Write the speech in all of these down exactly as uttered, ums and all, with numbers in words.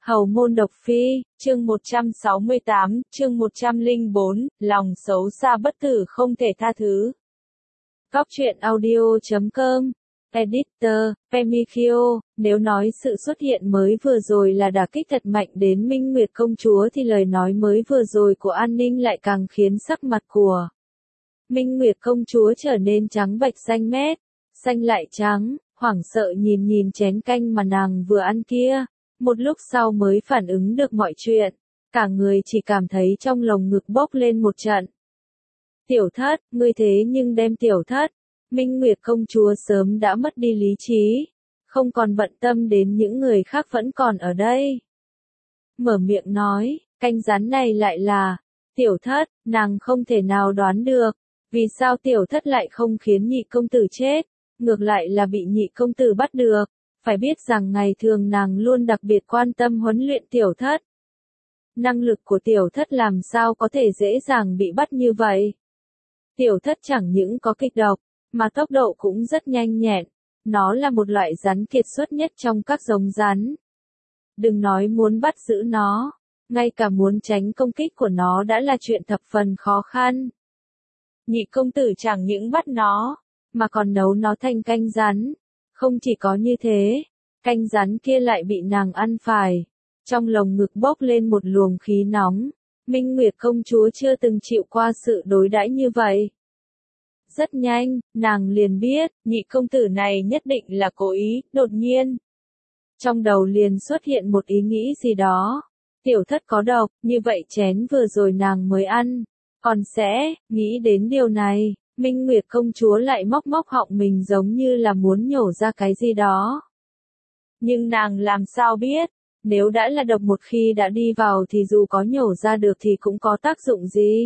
Hầu môn độc phi, chương một trăm sáu mươi tám, chương một trăm lẻ bốn, lòng xấu xa bất tử không thể tha thứ. Góc truyện audio chấm com, Editor, Pemikio, nếu nói sự xuất hiện mới vừa rồi là đả kích thật mạnh đến Minh Nguyệt công chúa thì lời nói mới vừa rồi của An Ninh lại càng khiến sắc mặt của Minh Nguyệt công chúa trở nên trắng bệch xanh mét, xanh lại trắng, hoảng sợ nhìn nhìn chén canh mà nàng vừa ăn kia. Một lúc sau mới phản ứng được mọi chuyện, cả người chỉ cảm thấy trong lồng ngực bốc lên một trận. Tiểu thất, ngươi thế nhưng đem tiểu thất, Minh Nguyệt công chúa sớm đã mất đi lý trí, không còn bận tâm đến những người khác vẫn còn ở đây. Mở miệng nói, canh rắn này lại là, tiểu thất, nàng không thể nào đoán được, vì sao tiểu thất lại không khiến nhị công tử chết, ngược lại là bị nhị công tử bắt được. Phải biết rằng ngày thường nàng luôn đặc biệt quan tâm huấn luyện tiểu thất. Năng lực của tiểu thất làm sao có thể dễ dàng bị bắt như vậy? Tiểu thất chẳng những có kịch độc, mà tốc độ cũng rất nhanh nhẹn. Nó là một loại rắn kiệt xuất nhất trong các giống rắn. Đừng nói muốn bắt giữ nó, ngay cả muốn tránh công kích của nó đã là chuyện thập phần khó khăn. Nhị công tử chẳng những bắt nó, mà còn nấu nó thành canh rắn. Không chỉ có như thế, canh rắn kia lại bị nàng ăn phải. Trong lồng ngực bốc lên một luồng khí nóng. Minh Nguyệt công chúa chưa từng chịu qua sự đối đãi như vậy. Rất nhanh, nàng liền biết, nhị công tử này nhất định là cố ý, đột nhiên. Trong đầu liền xuất hiện một ý nghĩ gì đó. Tiểu thất có độc, như vậy chén vừa rồi nàng mới ăn. Còn sẽ, nghĩ đến điều này. Minh Nguyệt công chúa lại móc móc họng mình giống như là muốn nhổ ra cái gì đó. Nhưng nàng làm sao biết, nếu đã là độc một khi đã đi vào thì dù có nhổ ra được thì cũng có tác dụng gì.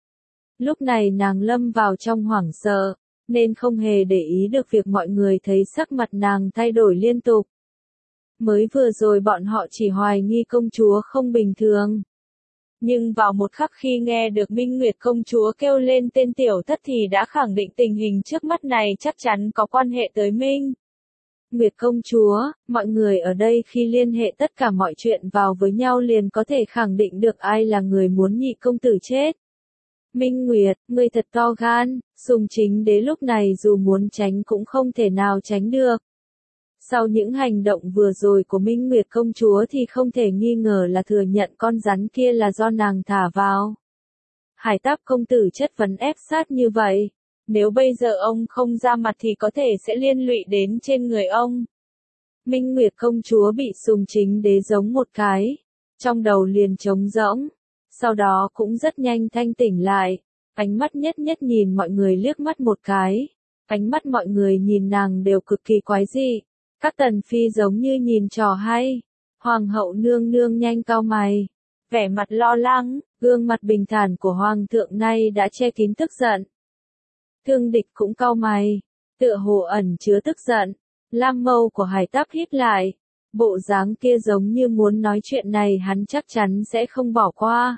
Lúc này nàng lâm vào trong hoảng sợ, nên không hề để ý được việc mọi người thấy sắc mặt nàng thay đổi liên tục. Mới vừa rồi bọn họ chỉ hoài nghi công chúa không bình thường. Nhưng vào một khắc khi nghe được Minh Nguyệt công chúa kêu lên tên tiểu thất thì đã khẳng định tình hình trước mắt này chắc chắn có quan hệ tới Minh Nguyệt công chúa, mọi người ở đây khi liên hệ tất cả mọi chuyện vào với nhau liền có thể khẳng định được ai là người muốn nhị công tử chết. Minh Nguyệt, ngươi thật to gan, Sùng Chính Đế lúc này dù muốn tránh cũng không thể nào tránh được. Sau những hành động vừa rồi của Minh Nguyệt công chúa thì không thể nghi ngờ là thừa nhận con rắn kia là do nàng thả vào. Hải Táp công tử chất vấn ép sát như vậy, nếu bây giờ ông không ra mặt thì có thể sẽ liên lụy đến trên người ông. Minh Nguyệt công chúa bị Sùng Chính Đế giống một cái, trong đầu liền trống rỗng, sau đó cũng rất nhanh thanh tỉnh lại, ánh mắt nhất nhất nhìn mọi người liếc mắt một cái, ánh mắt mọi người nhìn nàng đều cực kỳ quái dị. Các tần phi giống như nhìn trò hay. Hoàng hậu nương nương nhanh cau mày. Vẻ mặt lo lắng, gương mặt bình thản của hoàng thượng nay đã che kín tức giận. Thương địch cũng cau mày. Tựa hồ ẩn chứa tức giận. Lam mâu của Hải Táp híp lại. Bộ dáng kia giống như muốn nói chuyện này hắn chắc chắn sẽ không bỏ qua.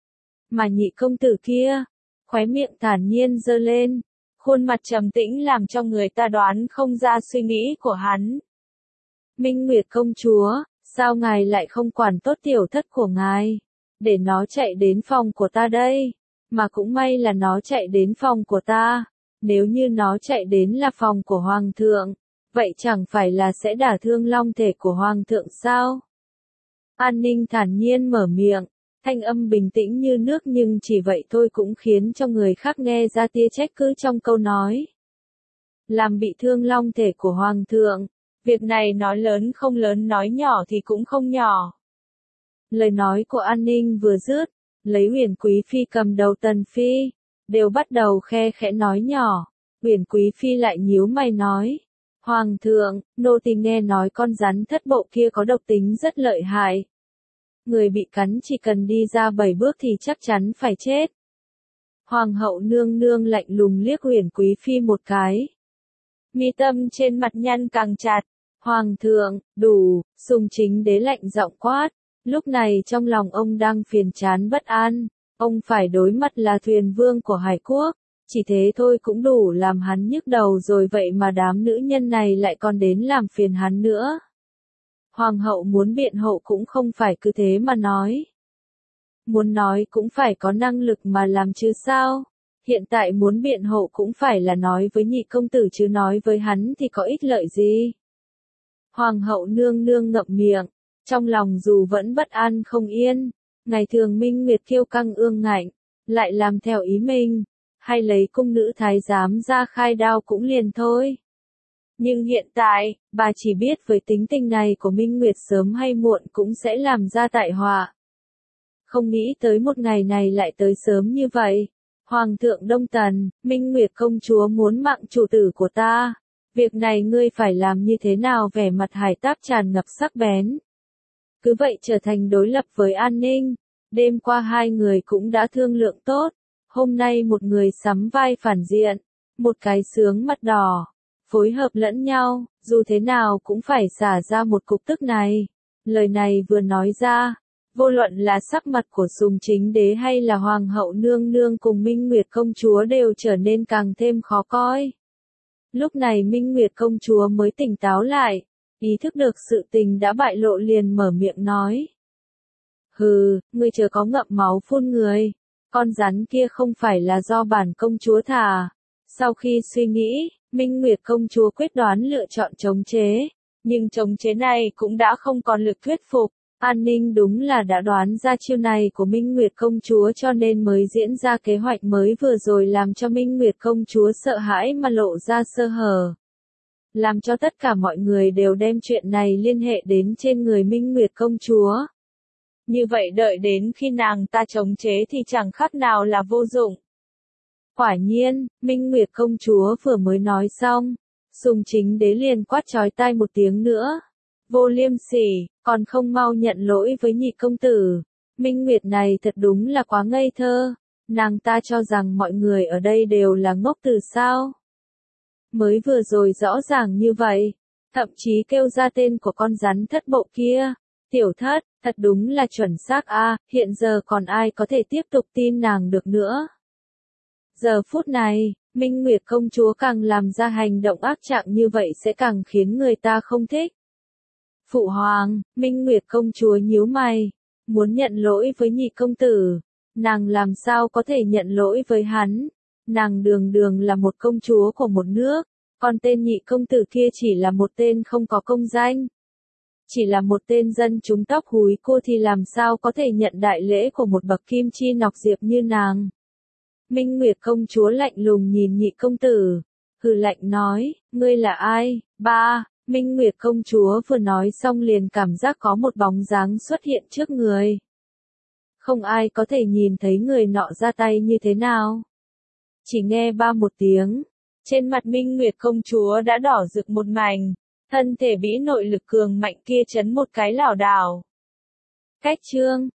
Mà nhị công tử kia, khóe miệng thản nhiên giơ lên. Khuôn mặt trầm tĩnh làm cho người ta đoán không ra suy nghĩ của hắn. Minh Nguyệt công chúa, sao ngài lại không quản tốt tiểu thất của ngài? Để nó chạy đến phòng của ta đây. Mà cũng may là nó chạy đến phòng của ta. Nếu như nó chạy đến là phòng của hoàng thượng, vậy chẳng phải là sẽ đả thương long thể của hoàng thượng sao? An Ninh thản nhiên mở miệng, thanh âm bình tĩnh như nước nhưng chỉ vậy thôi cũng khiến cho người khác nghe ra tia trách cứ trong câu nói. Làm bị thương long thể của hoàng thượng. Việc này nói lớn không lớn nói nhỏ thì cũng không nhỏ. Lời nói của An Ninh vừa dứt, lấy Huyền Quý Phi cầm đầu Tần Phi, đều bắt đầu khe khẽ nói nhỏ. Huyền Quý Phi lại nhíu mày nói. Hoàng thượng, nô tỳ nghe nói con rắn thất bộ kia có độc tính rất lợi hại. Người bị cắn chỉ cần đi ra bảy bước thì chắc chắn phải chết. Hoàng hậu nương nương lạnh lùng liếc Huyền Quý Phi một cái. Mi tâm trên mặt nhăn càng chặt. Hoàng thượng, đủ, Sùng Chính Đế lạnh giọng quát. Lúc này trong lòng ông đang phiền chán bất an. Ông phải đối mặt là thuyền vương của Hải Quốc. Chỉ thế thôi cũng đủ làm hắn nhức đầu rồi vậy mà đám nữ nhân này lại còn đến làm phiền hắn nữa. Hoàng hậu muốn biện hộ cũng không phải cứ thế mà nói. Muốn nói cũng phải có năng lực mà làm chứ sao. Hiện tại muốn biện hộ cũng phải là nói với nhị công tử chứ nói với hắn thì có ích lợi gì. Hoàng hậu nương nương ngậm miệng, trong lòng dù vẫn bất an không yên. Ngày thường Minh Nguyệt kiêu căng ương ngạnh, lại làm theo ý mình, hay lấy cung nữ thái giám ra khai đao cũng liền thôi. Nhưng hiện tại, bà chỉ biết với tính tình này của Minh Nguyệt sớm hay muộn cũng sẽ làm ra tai họa. Không nghĩ tới một ngày này lại tới sớm như vậy. Hoàng thượng Đông Tần, Minh Nguyệt công chúa muốn mạng chủ tử của ta. Việc này ngươi phải làm như thế nào? Vẻ mặt Hải Táp tràn ngập sắc bén. Cứ vậy trở thành đối lập với An Ninh. Đêm qua hai người cũng đã thương lượng tốt. Hôm nay một người sắm vai phản diện, một cái sướng mặt đỏ. Phối hợp lẫn nhau, dù thế nào cũng phải xả ra một cục tức này. Lời này vừa nói ra, vô luận là sắc mặt của Sùng Chính Đế hay là Hoàng hậu nương nương cùng Minh Nguyệt công chúa đều trở nên càng thêm khó coi. Lúc này Minh Nguyệt công chúa mới tỉnh táo lại, ý thức được sự tình đã bại lộ liền mở miệng nói. Hừ, ngươi chớ có ngậm máu phun người, con rắn kia không phải là do bản công chúa thả. Sau khi suy nghĩ, Minh Nguyệt công chúa quyết đoán lựa chọn chống chế, nhưng chống chế này cũng đã không còn lực thuyết phục. An Ninh đúng là đã đoán ra chiêu này của Minh Nguyệt công chúa cho nên mới diễn ra kế hoạch mới vừa rồi làm cho Minh Nguyệt công chúa sợ hãi mà lộ ra sơ hở. Làm cho tất cả mọi người đều đem chuyện này liên hệ đến trên người Minh Nguyệt công chúa. Như vậy đợi đến khi nàng ta chống chế thì chẳng khác nào là vô dụng. Quả nhiên, Minh Nguyệt công chúa vừa mới nói xong, Sùng Chính Đế liền quát chói tai một tiếng nữa. Vô liêm sỉ, còn không mau nhận lỗi với nhị công tử. Minh Nguyệt này thật đúng là quá ngây thơ. Nàng ta cho rằng mọi người ở đây đều là ngốc từ sao. Mới vừa rồi rõ ràng như vậy, thậm chí kêu ra tên của con rắn thất bộ kia. Tiểu thất, thật đúng là chuẩn xác a, hiện giờ còn ai có thể tiếp tục tin nàng được nữa. Giờ phút này, Minh Nguyệt công chúa càng làm ra hành động ác trạng như vậy sẽ càng khiến người ta không thích. Phụ hoàng, Minh Nguyệt công chúa nhíu mày, muốn nhận lỗi với nhị công tử. Nàng làm sao có thể nhận lỗi với hắn? Nàng đường đường là một công chúa của một nước, còn tên nhị công tử kia chỉ là một tên không có công danh. Chỉ là một tên dân chúng tóc húi cô thì làm sao có thể nhận đại lễ của một bậc kim chi nọc diệp như nàng. Minh Nguyệt công chúa lạnh lùng nhìn nhị công tử, hừ lạnh nói, ngươi là ai? Ba, Minh Nguyệt công chúa vừa nói xong liền cảm giác có một bóng dáng xuất hiện trước người. Không ai có thể nhìn thấy người nọ ra tay như thế nào. Chỉ nghe ba một tiếng, trên mặt Minh Nguyệt công chúa đã đỏ rực một mảnh, thân thể bị nội lực cường mạnh kia chấn một cái lảo đảo. Cách chương